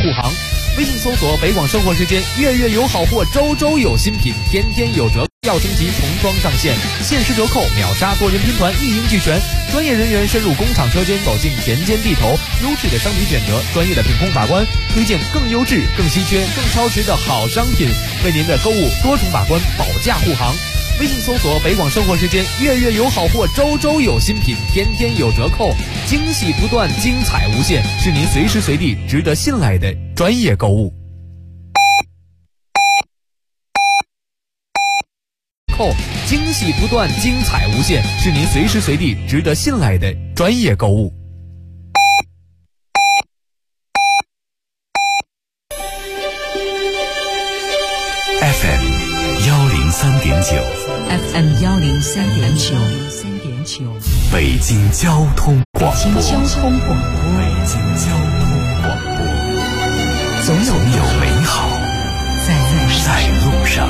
护航。微信搜索北广生活时间，月月有好货，周周有新品，天天有折。耀升级重装上线，限时折扣，秒杀多人拼团，一应俱全。专业人员深入工厂车间，走进田间地头，优质的商品选择，专业的品控把关，推荐更优质、更稀缺、更超值的好商品，为您的购物多重把关，保价护航。微信搜索北广生活时间，月月有好货，周周有新品，天天有折扣，惊喜不断，精彩无限，是您随时随地值得信赖的专业购物。惊喜不断，精彩无限，是您随时随地值得信赖的专业购物。 FM 103.9 FM 103.9 北京交通广播。 北京交通广播。总有美好在路上。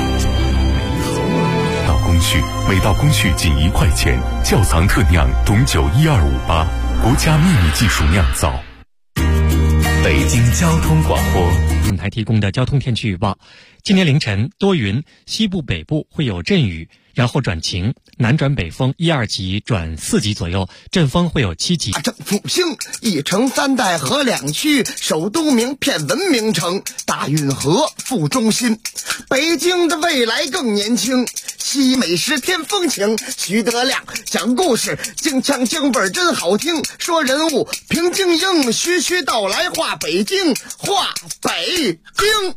每到工序仅1块钱，窖藏特酿董酒12588，国家秘密技术酿造。北京交通广播本台提供的交通天气预报：今天凌晨多云，西部北部会有阵雨，然后转晴，南转北风1、2级转4级左右，阵风会有7级。 正复兴1城3代河2区，首都名片文明城，大运河副中心。北京的未来更年轻，西美食添风情。徐德亮讲故事，京腔京味儿真好听，说人物平静英，徐徐道来话北京，话北京。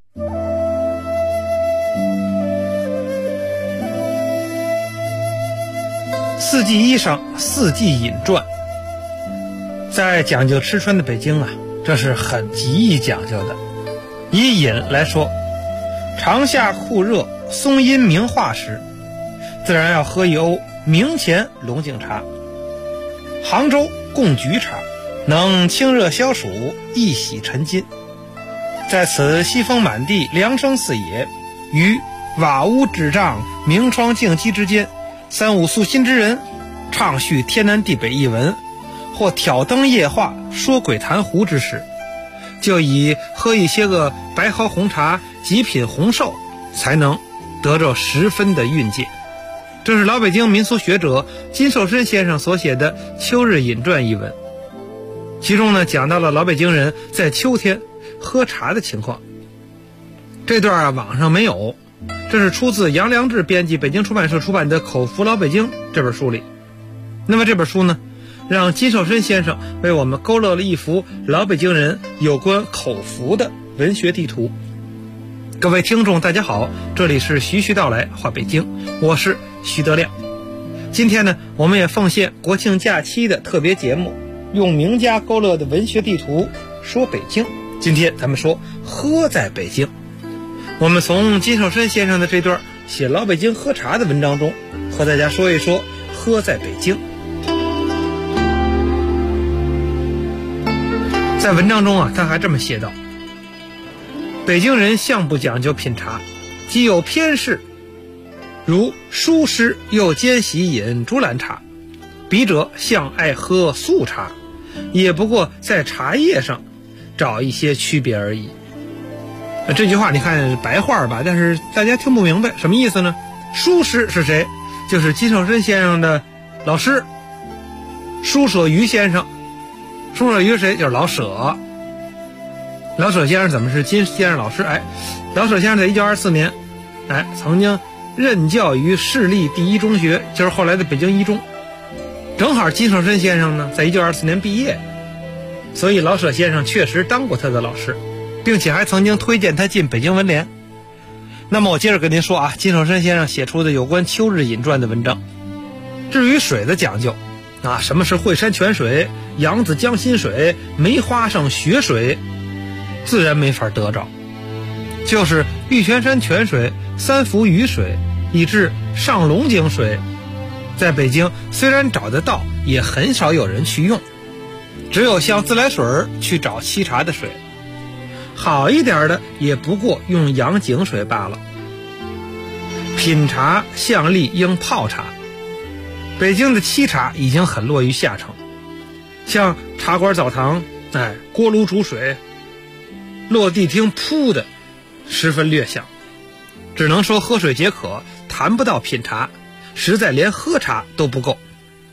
四季衣裳，四季饮馔。在讲究吃穿的北京啊，这是很极易讲究的。以饮来说，长夏酷热，松阴明化时，自然要喝一瓯明前龙井茶。杭州贡菊茶能清热消暑，一洗沉筋。在此西风满地，凉声四野，于瓦屋纸帐，明窗净几之间，3、5素心之人畅叙天南地北一文，或挑灯夜话，说鬼谈狐之事，就以喝一些个白毫红茶，极品红寿，才能得着10分的运界。这是老北京民俗学者金寿申先生所写的《秋日饮馔》一文，其中呢讲到了老北京人在秋天喝茶的情况。这段网上没有，这是出自杨良志编辑北京出版社出版的《口福老北京》这本书里。那么这本书呢，让金寿申先生为我们勾勒了一幅老北京人有关口福的文学地图。各位听众大家好，这里是徐徐道来话北京，我是徐德亮。今天呢，我们也奉献国庆假期的特别节目，用名家勾勒的文学地图说北京。今天咱们说喝在北京。我们从金寿申先生的这段写老北京喝茶的文章中，和大家说一说喝在北京。在文章中啊，他还这么写道：北京人向不讲究品茶，既有偏嗜，如疏湿又兼喜饮竹篮茶，笔者向爱喝素茶，也不过在茶叶上找一些区别而已。这句话你看白话吧，但是大家听不明白什么意思呢？疏湿是谁？就是金寿申先生的老师舒舍余先生。舒舍余是谁？就是老舍。老舍先生怎么是金先生老师？老舍先生在1924年曾经任教于市立第一中学，就是后来的北京一中。正好金寿申先生呢在1924年毕业，所以老舍先生确实当过他的老师，并且还曾经推荐他进北京文联。那么我接着跟您说啊，金寿申先生写出的有关秋日饮馔的文章。至于水的讲究什么是惠山泉水、扬子江心水、梅花上雪水，自然没法得着。就是玉泉山泉水、三福雨水以至上龙井水，在北京虽然找得到，也很少有人去用，只有像自来水去找沏茶的水，好一点的也不过用洋井水罢了。品茶向力应泡茶，北京的沏茶已经很落于下乘，像茶馆澡堂锅炉煮水， 落地听噗的十分略响，只能说喝水解渴，谈不到品茶，实在连喝茶都不够。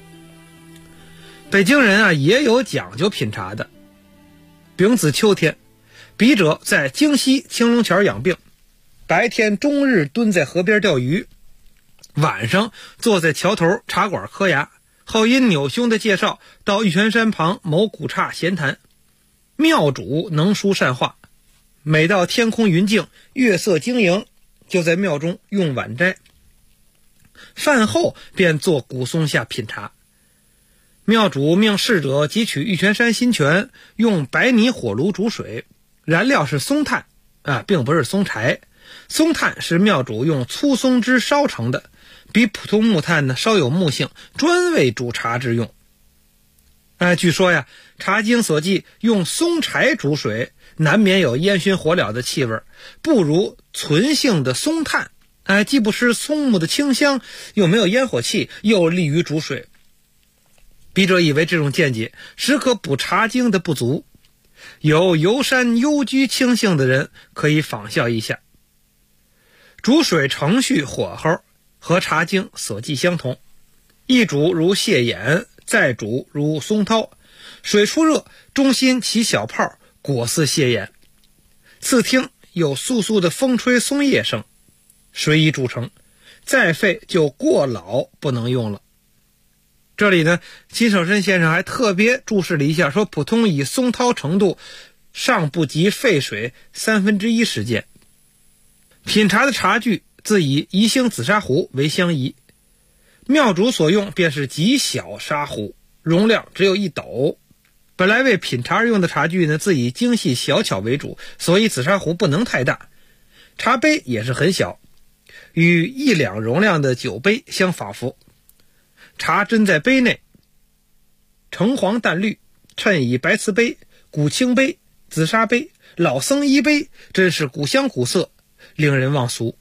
北京人啊也有讲究品茶的。丙子秋天，笔者在京西青龙桥养病，白天终日蹲在河边钓鱼，晚上坐在桥头茶馆磕牙，后因扭兄的介绍到玉泉山旁某古刹闲谈。庙主能书善画，每到天空云静，月色晶莹，就在庙中用晚斋，饭后便坐古松下品茶。庙主命侍者汲取玉泉山新泉，用白泥火炉煮水，燃料是松炭并不是松柴。松炭是庙主用粗松枝烧成的，比普通木炭呢稍有木性，专为煮茶之用。据说呀，茶经所记用松柴煮水，难免有烟熏火燎的气味，不如纯性的松炭，既不失松木的清香，又没有烟火气，又利于煮水。笔者以为这种见解实可补茶经的不足，有游山幽居清性的人可以仿效一下。煮水程序火候和茶经所记相同，一煮如蟹眼，再煮如松涛，水出热，中心起小泡，果似蟹眼。次听有簌簌的风吹松叶声，水已煮成，再沸就过老不能用了。这里呢，金守申先生还特别注释了一下，说普通以松涛程度尚不及沸水1/3时间。品茶的茶具自以宜兴紫砂壶为相宜，庙主所用便是极小砂壶，容量只有1斗。本来为品茶而用的茶具呢，自以精细小巧为主，所以紫砂壶不能太大。茶杯也是很小，与1两容量的酒杯相仿佛。茶斟在杯内，橙黄淡绿，衬以白瓷杯、古青杯、紫砂杯、老僧衣杯，真是古香古色，令人忘俗。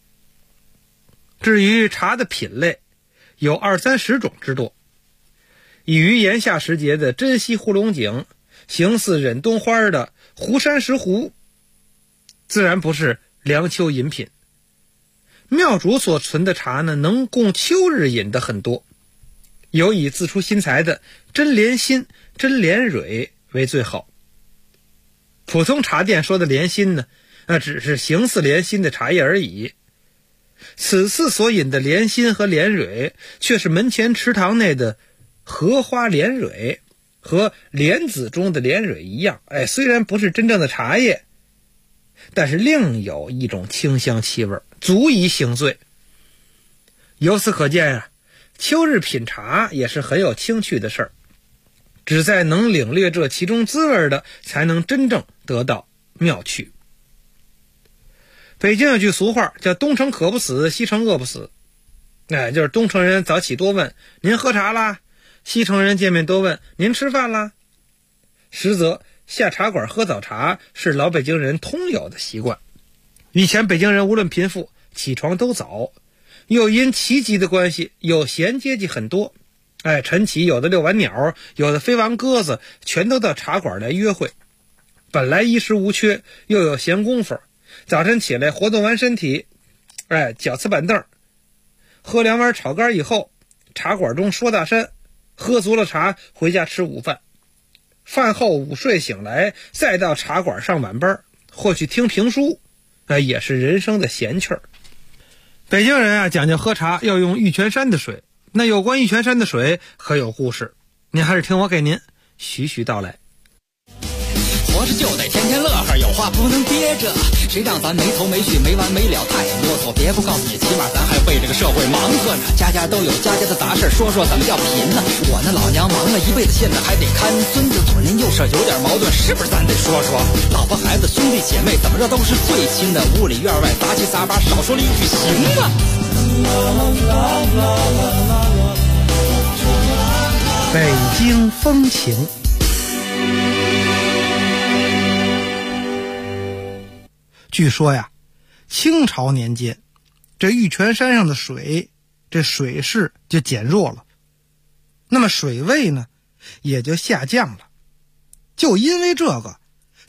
至于茶的品类，有20-30种之多，以于炎夏时节的珍稀呼龙井，形似忍冬花的湖山石斛，自然不是凉秋饮品。庙主所存的茶呢，能供秋日饮的很多，有以自出心裁的真莲心、真莲蕊为最好。普通茶店说的莲心呢，只是形似莲心的茶叶而已。此次所饮的莲心和莲蕊，却是门前池塘内的荷花莲蕊，和莲子中的莲蕊一样。虽然不是真正的茶叶，但是另有一种清香气味，足以醒醉。由此可见呀，秋日品茶也是很有清趣的事儿，只在能领略这其中滋味的，才能真正得到妙趣。北京有句俗话叫东城渴不死，西城饿不死。就是东城人早起多问您喝茶啦，西城人见面多问您吃饭啦。实则下茶馆喝早茶是老北京人通有的习惯。以前北京人无论贫富，起床都早，又因旗籍的关系，有闲阶级很多。晨起有的遛完鸟，有的飞完鸽子，全都到茶馆来约会。本来衣食无缺，又有闲工夫，早晨起来活动完身体，脚刺板凳，喝2碗炒肝以后，茶馆中说大山，喝足了茶回家吃午饭，饭后午睡醒来，再到茶馆上晚班，或去听评书，也是人生的闲趣儿。北京人讲究喝茶要用玉泉山的水，那有关玉泉山的水可有故事，您还是听我给您徐徐道来。 活着就得天天乐呵，有话不能憋着，谁让咱没头没绪没完没了太啰嗦，别不告诉你，起码咱还为这个社会忙活呢。家家都有家家的杂事，说说怎么叫贫呢？我那老娘忙了一辈子，现在还得看孙子，左邻右舍有点矛盾，是不是咱得说说？老婆孩子兄弟姐妹怎么着都是最亲的，屋里院外杂七杂八，少说了一句行吗？ 北京风情。据说呀，清朝年间，这玉泉山上的水，这水势就减弱了，那么水位呢，也就下降了。就因为这个，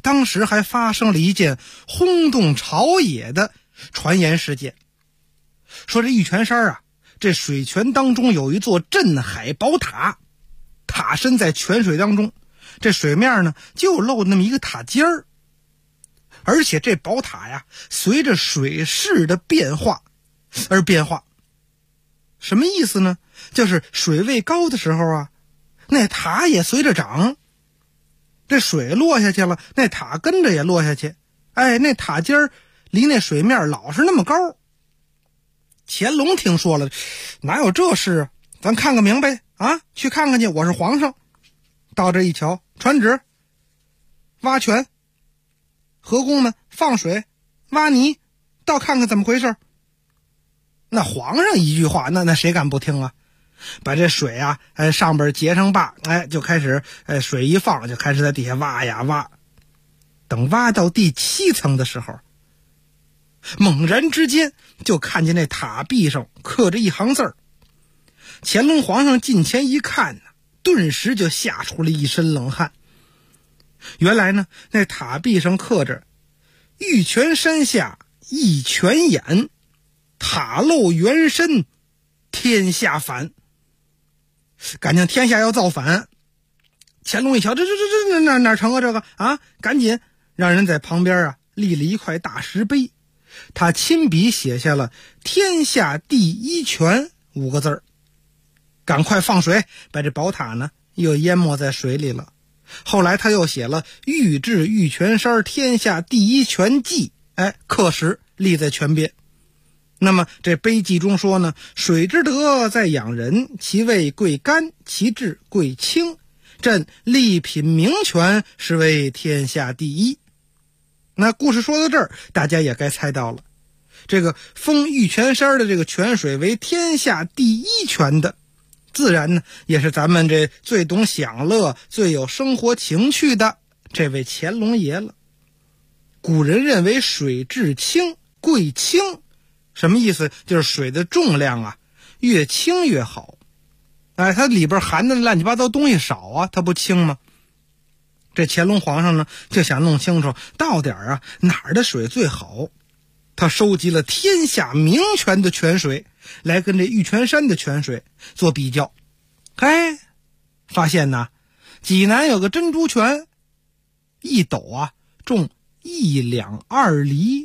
当时还发生了一件轰动朝野的传言事件，说这玉泉山啊，这水泉当中有一座镇海宝塔，塔身在泉水当中，这水面呢就露那么一个塔尖儿，而且这宝塔呀随着水势的变化而变化。什么意思呢？就是水位高的时候啊，那塔也随着涨，这水落下去了，那塔跟着也落下去，那塔尖儿离那水面老是那么高。乾隆听说了，哪有这事啊？咱看个明白啊，去看看去，我是皇上。到这一瞧，传旨挖泉，河工们放水挖泥，到看看怎么回事。那皇上一句话，那谁敢不听啊？把这水啊，上边结成坝，就开始，水一放，就开始在底下挖呀挖。等挖到第7层的时候，猛然之间就看见那塔壁上刻着一行字儿。乾隆皇上近前一看呢，顿时就吓出了一身冷汗。原来呢，那塔壁上刻着“玉泉山下一泉眼，塔漏元身天下反”。感情天下要造反。乾隆一瞧，这哪成啊这个啊！赶紧让人在旁边啊立了一块大石碑，他亲笔写下了“天下第一泉”5个字儿。赶快放水，把这宝塔呢又淹没在水里了。后来他又写了“御制玉泉山天下第一泉记”，刻石立在泉边。那么这碑记中说呢，水之德在养人，其味贵甘，其质贵清，朕力品名泉，是为天下第一。那故事说到这儿，大家也该猜到了，这个封玉泉山的这个泉水为天下第一泉的，自然呢也是咱们这最懂享乐、最有生活情趣的这位乾隆爷了。古人认为水质清贵清，什么意思？就是水的重量啊越轻越好。它里边含的乱七八糟东西少啊，它不清吗？这乾隆皇上呢就想弄清楚到底啊哪儿的水最好。他收集了天下名泉的泉水来跟这玉泉山的泉水做比较。发现呢济南有个珍珠泉，一斗啊重1两2厘。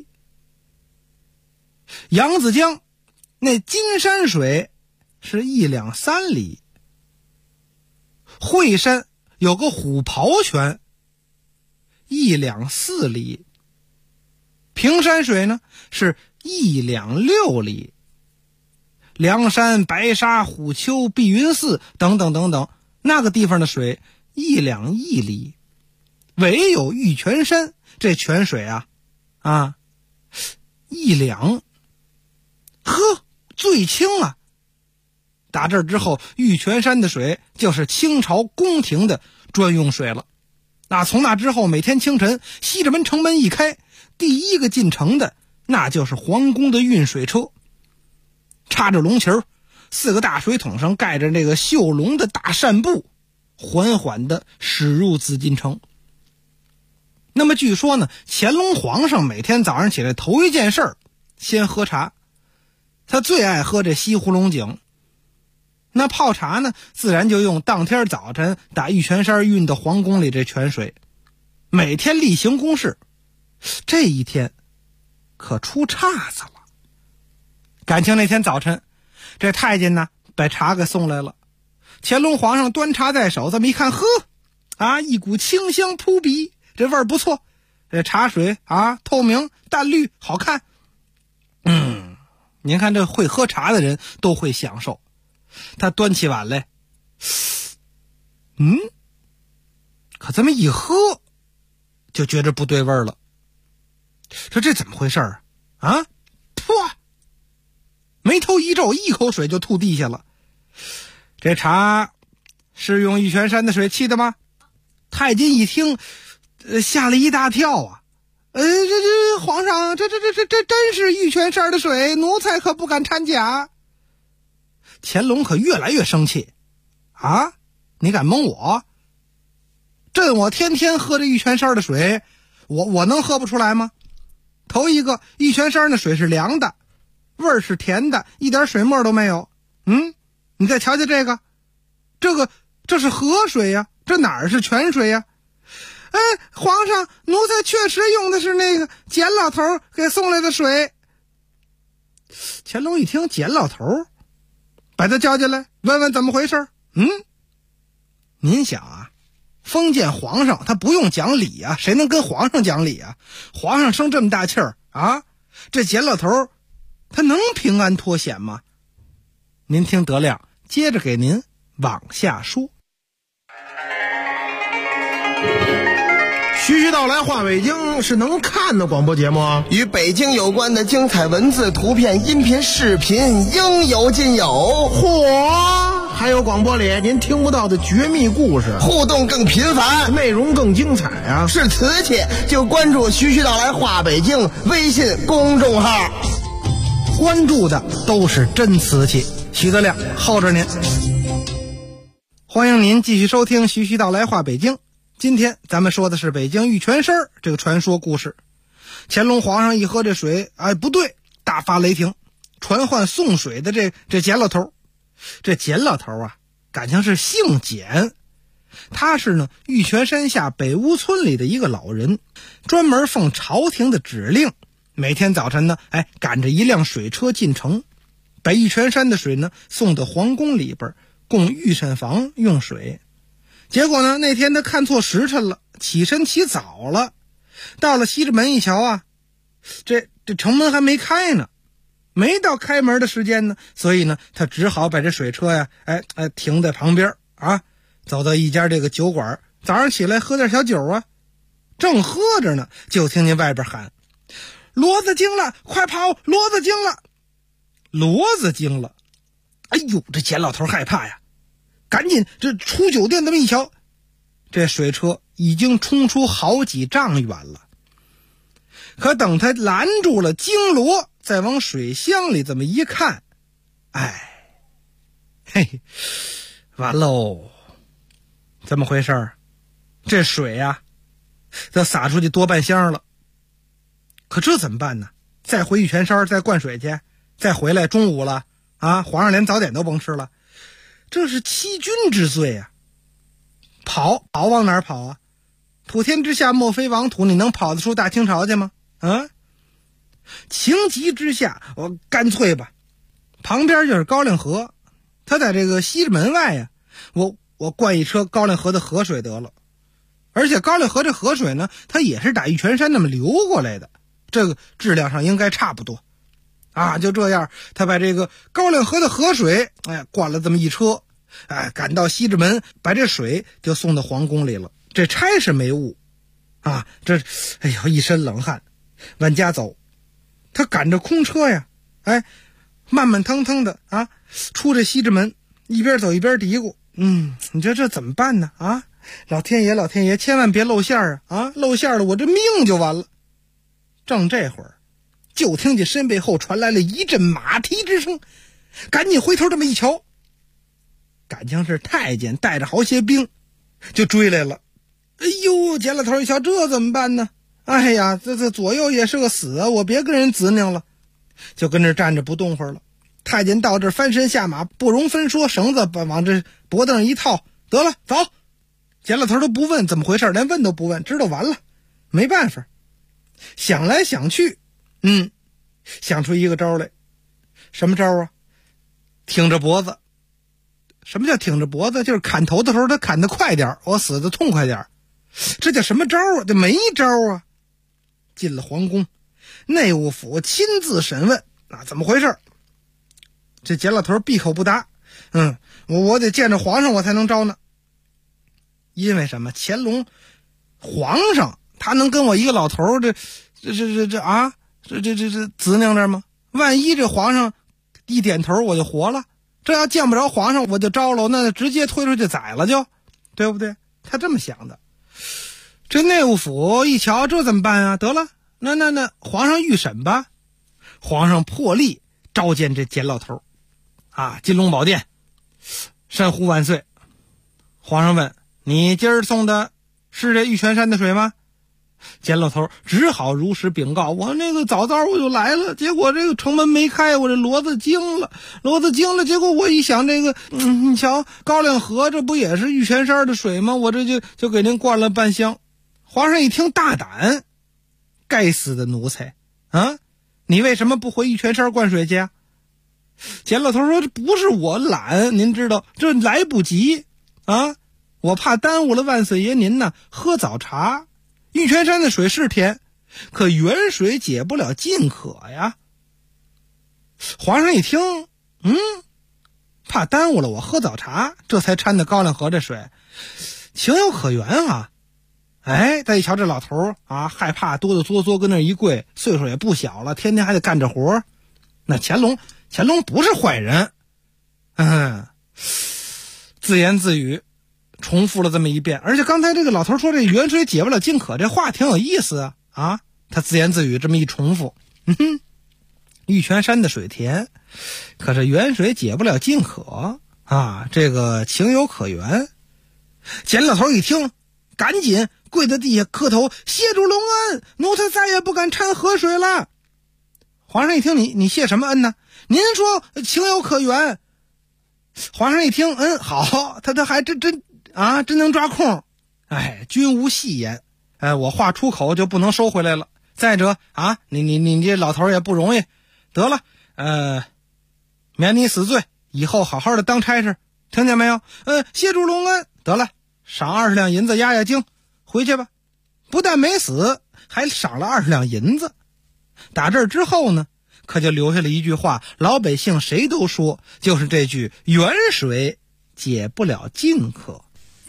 扬子江那金山水是1两3厘。惠山有个虎跑泉，1两4厘。平山水呢是1两6厘。梁山、白沙、虎丘、碧云寺等等等等，那个地方的水1两1厘。唯有玉泉山这泉水啊1两，最清啊！打这儿之后，玉泉山的水就是清朝宫廷的专用水了。从那之后，每天清晨西直门城门一开，第一个进城的那就是皇宫的运水车，插着龙旗，4个大水桶上盖着那个绣龙的大扇布，缓缓地驶入紫禁城。那么据说呢，乾隆皇上每天早上起来头一件事先喝茶，他最爱喝这西湖龙井。那泡茶呢，自然就用当天早晨打玉泉山运到皇宫里这泉水，每天例行公事。这一天可出岔子了。感情那天早晨，这太监呢把茶给送来了，乾隆皇上端茶在手，这么一看，一股清香扑鼻，这味儿不错，这茶水透明淡绿好看。您看这会喝茶的人都会享受。他端起碗来，可这么一喝就觉着不对味儿了。说这怎么回事啊？噗！眉头一皱，一口水就吐地下了。这茶是用玉泉山的水沏的吗？太监一听，吓了一大跳啊！这皇上，这真是玉泉山的水，奴才可不敢掺假。乾隆可越来越生气，你敢蒙我？朕我天天喝着玉泉山的水， 我能喝不出来吗？头一个，玉泉山的水是凉的，味儿是甜的，一点水沫都没有。你再瞧瞧这个，这是河水呀，这哪儿是泉水呀？皇上，奴才确实用的是那个简老头给送来的水。乾隆一听简老头，把他叫进来，问问怎么回事。您想啊，封建皇上他不用讲理啊，谁能跟皇上讲理啊？皇上生这么大气儿啊，这简老头他能平安脱险吗？您听德亮接着给您往下说。 徐徐道来话北京是能看的广播节目啊， 与北京有关的精彩文字、图片、音频、视频应有尽有。 嚯，还有广播里您听不到的绝密故事， 互动更频繁， 内容更精彩啊！ 是瓷器就关注徐徐道来话北京微信公众号， 关注的都是真瓷器。徐德亮候着您，欢迎您继续收听徐徐道来话北京。今天咱们说的是北京玉泉山这个传说故事。乾隆皇上一喝这水，不对，大发雷霆，传唤送水的这简老头。这简老头啊，感情是姓简，他是呢玉泉山下北屋村里的一个老人，专门奉朝廷的指令，每天早晨呢，赶着一辆水车进城，把玉泉山的水呢送到皇宫里边，供御膳房用水。结果呢，那天他看错时辰了，起身起早了，到了西直门一瞧啊，这城门还没开呢，没到开门的时间呢，所以呢，他只好把这水车呀，停在旁边啊，走到一家这个酒馆，早上起来喝点小酒啊，正喝着呢，就听见外边喊：“骡子惊了，快跑！骡子惊了！”骡子惊了，哎呦，这简老头害怕呀，赶紧这出酒店这么一瞧，这水车已经冲出好几丈远了。可等他拦住了金骡，再往水箱里这么一看，完喽！怎么回事？这水啊，这洒出去多半箱了。可这怎么办呢？再回玉泉山再灌水去，再回来中午了啊，皇上连早点都甭吃了，这是欺君之罪啊！跑往哪儿跑啊？普天之下莫非王土，你能跑得出大清朝去吗？情急之下，我干脆吧，旁边就是高粱河，他在这个西直门外呀，我灌一车高粱河的河水得了。而且高粱河这河水呢，它也是打玉泉山那么流过来的，这个质量上应该差不多啊。就这样，他把这个高粱河的河水灌了这么一车，赶到西直门，把这水就送到皇宫里了。这差事没误啊，这一身冷汗往家走。他赶着空车呀，慢慢腾腾的啊，出这西直门，一边走一边嘀咕，你这怎么办呢？啊，老天爷，千万别露馅啊！露馅了，我这命就完了。正这会儿，就听见身背后传来了一阵马蹄之声，赶紧回头这么一瞧，感情是太监带着好些兵就追来了。哎呦，简老头一瞧，这怎么办呢？哎呀，这左右也是个死啊，我别跟人执拗了，就跟这站着不动会儿了。太监到这翻身下马，不容分说，绳子往这脖子上一套，得了，走。简老头都不问怎么回事，连问都不问，知道完了，没办法。想来想去，想出一个招来。什么招啊？挺着脖子。什么叫挺着脖子？就是砍头的时候他砍得快点，我死得痛快点。这叫什么招啊？这没招啊。进了皇宫，内务府亲自审问，怎么回事？这简老头闭口不答。我得见着皇上我才能招呢。因为什么？乾隆皇上他能跟我一个老头这执拗着吗？万一这皇上一点头我就活了，这要见不着皇上我就招了，那直接推出去宰了就，对不对？他这么想的。这内务府一瞧，这怎么办啊？得了，那皇上御审吧。皇上破例召见这简老头金龙宝殿，山呼万岁。皇上问：你今儿送的是这玉泉山的水吗？ 简老头只好如实禀告，我那个早我就来了，结果这个城门没开，我这骡子惊了，结果我一想这个你瞧高粱河这不也是玉泉山的水吗？我这就给您灌了半箱。皇上一听大胆，该死的奴才啊，你为什么不回玉泉山灌水去啊？简老头说，这不是我懒，您知道这来不及啊，我怕耽误了万岁爷您呢喝早茶。玉泉山的水是甜，可远水解不了近渴呀。皇上一听怕耽误了我喝早茶，这才掺的高粱河这水，情有可原啊。再一瞧这老头啊，害怕哆哆嗦嗦跟那一跪，岁数也不小了，天天还得干着活。那乾隆不是坏人，自言自语重复了这么一遍。而且刚才这个老头说这远水解不了近渴，这话挺有意思啊。他自言自语这么一重复，玉泉山的水甜，可是远水解不了近渴啊，这个情有可原。简老头一听，赶紧跪在地下磕头，谢主隆恩，奴才再也不敢掺河水了。皇上一听，你谢什么恩呢？您说情有可原。皇上一听，好，他还真能抓空。君无戏言，我话出口就不能收回来了。再者啊，你这老头也不容易，得了，免你死罪，以后好好的当差事，听见没有？谢主隆恩，得了，赏20两银子压惊，回去吧。不但没死，还赏了20两银子。打这儿之后呢，可就留下了一句话，老百姓谁都说，就是这句远水解不了近渴。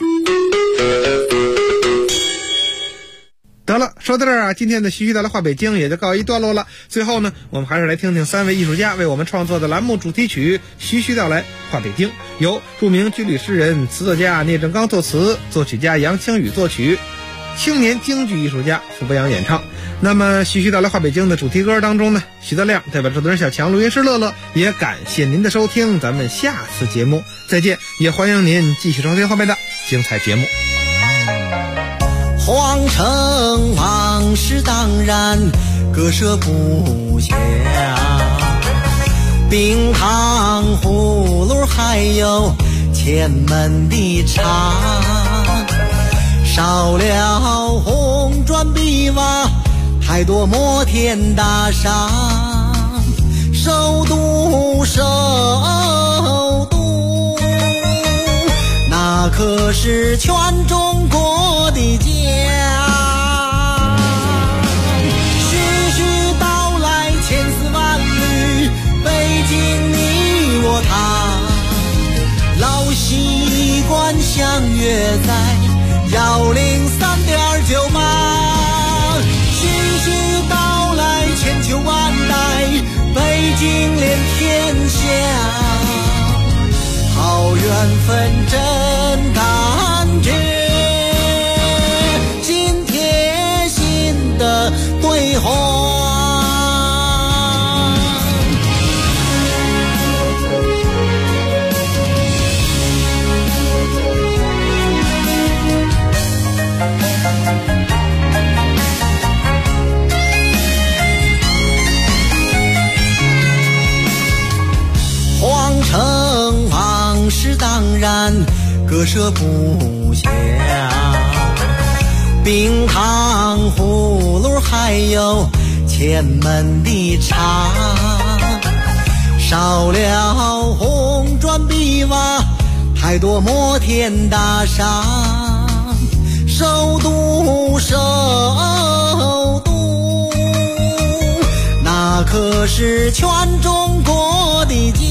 得了，说到这儿今天的徐徐带来话北京也就告一段落了。最后呢，我们还是来听听3位艺术家为我们创作的栏目主题曲《徐徐道来话北京》，由著名军旅诗人、词作家聂正刚作词，作曲家杨清宇作曲，青年京剧艺术家傅博阳演唱。那么徐徐道来话北京的主题歌当中呢，徐德亮代表制作人小强、录音师乐乐，也感谢您的收听，咱们下次节目再见，也欢迎您继续收听后面的精彩节目。 皇城往事当然割舍不下，冰糖葫芦还有前门的茶，少了红砖碧瓦，太多摩天大厦，首都那可是全中国的家。徐徐道来千丝万缕，北京你我他，老习惯相约在103.9码。徐徐道来千秋万代，北京连天下，好缘分真感觉，紧贴心的对话。皇城往事当然割舍不下，冰糖葫芦还有前门的茶，少了红砖碧瓦，太多摩天大厦，首都那可是全中国的家。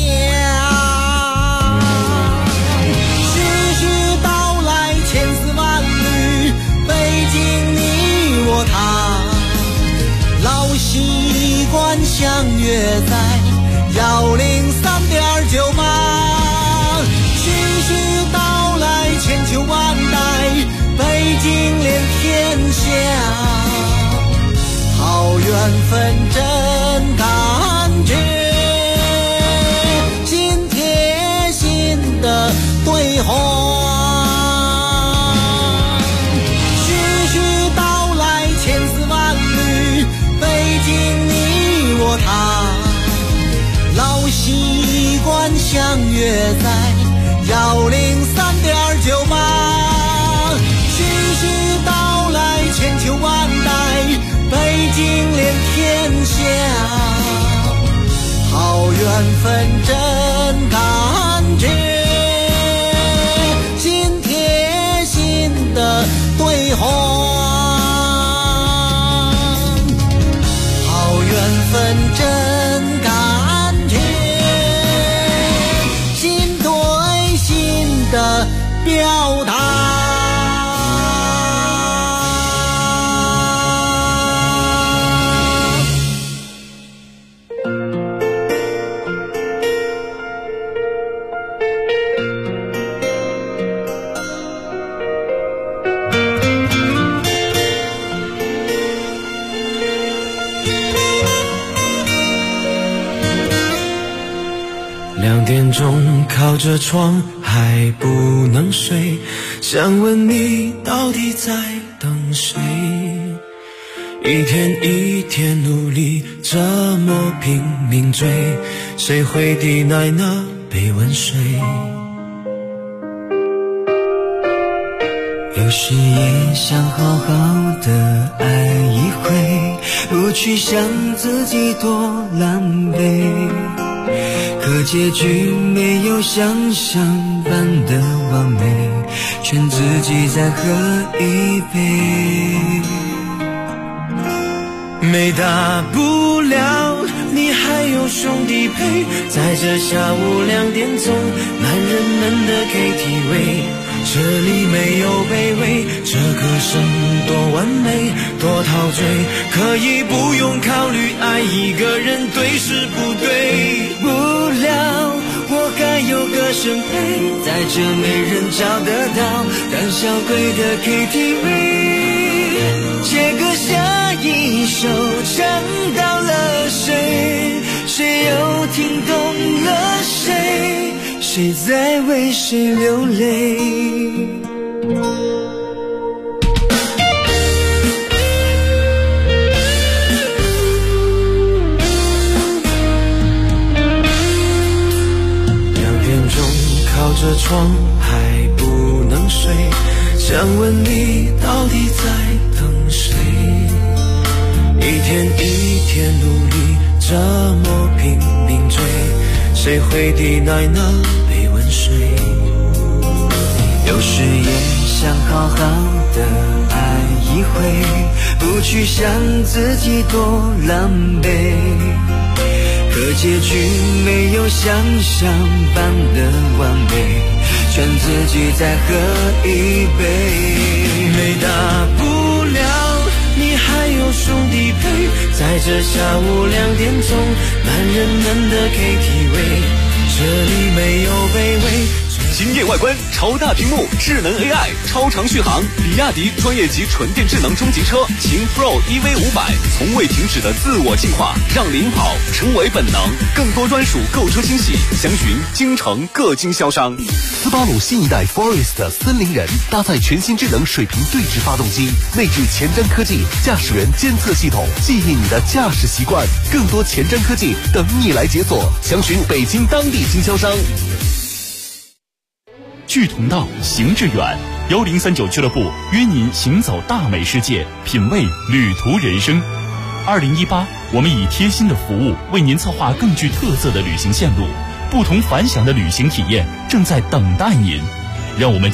习惯相约在103.9码，徐徐道来千秋万代，北京连天下，好缘分真感觉，紧贴心的对话。徐徐道来千约在103.9吧。徐徐道来，千秋万代，北京连天下。好缘分真感觉，心贴心的对话。好缘分真感觉，心对心的表达。 2点钟靠着窗还不能睡，想问你到底在等谁？一天一天努力，这么拼命追，谁会抵赖那杯温水？有时也想好好的爱一回，不去想自己多狼狈，可结局没有想象般的完美，劝自己再喝一杯。没大不了，你还有兄弟陪，在这下午2点钟，男人们的 KTV， 这里没有卑微，这歌声多完美，多陶醉，可以不用考虑爱一个人对是不对。不了，我该有个声陪，在这没人找得到胆小鬼的 KTV。写歌下一首，唱到了谁，谁又听懂了谁，谁在为谁流泪。2点钟靠着窗还不能睡，想问你到底在等谁？一天一天努力，这么拼命追，谁会抵赖那杯温水？有时也想好好的爱一回，不去想自己多狼狈，可结局没有想象般的完美，劝自己再喝一杯。没大不了，你还有兄弟陪，在这下午2点钟，男人们的 KTV， 这里没有卑微。 惊艳外观，超大屏幕，智能 AI， 超长续航，比亚迪专业级纯电智能中级车秦 Pro EV500， 从未停止的自我进化，让领跑成为本能。更多专属购车惊喜，详询京城各经销商。 斯巴鲁新一代 Forest 森林人搭载全新智能水平对置发动机，内置前瞻科技驾驶员监测系统，记忆你的驾驶习惯。更多前瞻科技等你来解锁，详询北京当地经销商。 聚同道，行致远，1039俱乐部约您行走大美世界，品味旅途人生。2018，我们以贴心的服务为您策划更具特色的旅行线路，不同凡响的旅行体验正在等待您。让我们